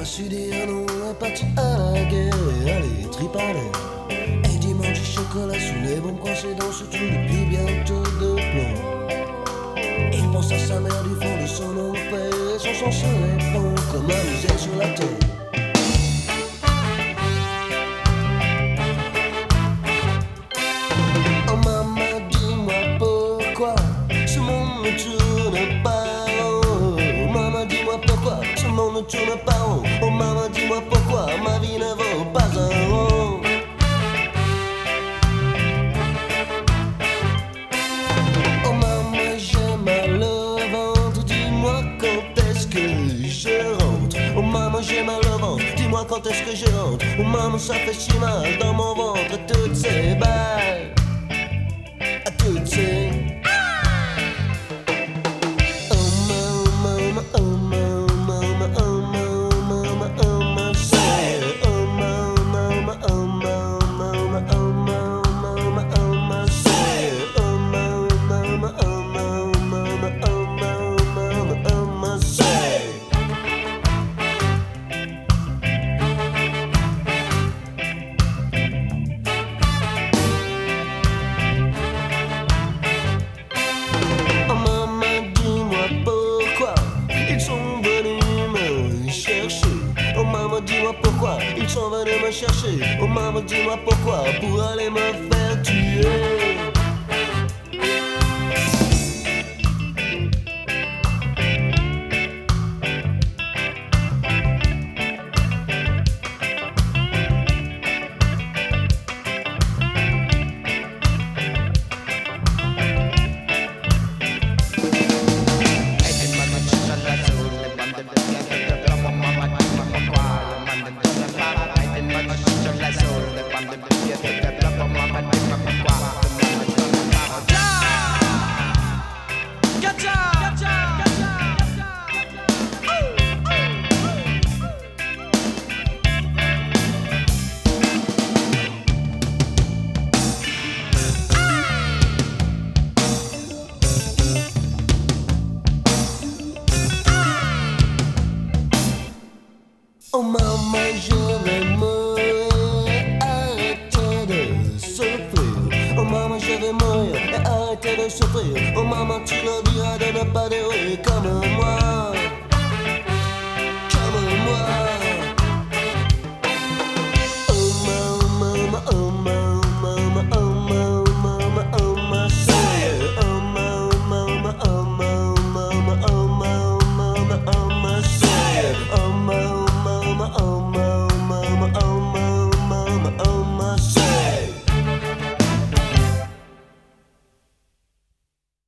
su dire non, est parti à la guerre. Allez, tripaler. Et dimanche du chocolat sous les bombes coincées dans ce trou depuis bientôt 2 plombs. Il pense à sa mère du fond de son enfer. Son sang se répand comme un misère sur la terre. Oh maman, dis-moi pourquoi ce monde ne tourne pas rond. Oh maman, dis-moi pourquoi ce monde ne tourne pas rond. Oh maman, dis-moi pourquoi ma vie ne vaut pas un rond. Oh maman, j'ai mal au ventre, dis-moi quand est-ce que je rentre. Oh maman, j'ai mal au ventre, dis-moi quand est-ce que je rentre. Oh maman, ça fait si mal dans mon ventre, toutes ces balles. Toutes ces... Oh maman, oh maman, oh maman, oh maman, say. Oh maman, oh maman, oh maman, oh maman, say. Oh maman, oh maman, oh maman, oh maman, say. Oh maman, dis-moi pourquoi ils sont venus me chercher. Oh maman, dis-moi pourquoi ils sont venus me chercher. Oh maman, dis-moi pourquoi pour aller me faire tuer. Oh maman, je vais mourir, arrêtez de souffrir. Oh maman, je vais mourir et arrêtez de souffrir. Oh maman, tu leur diras de ne pas dérouiller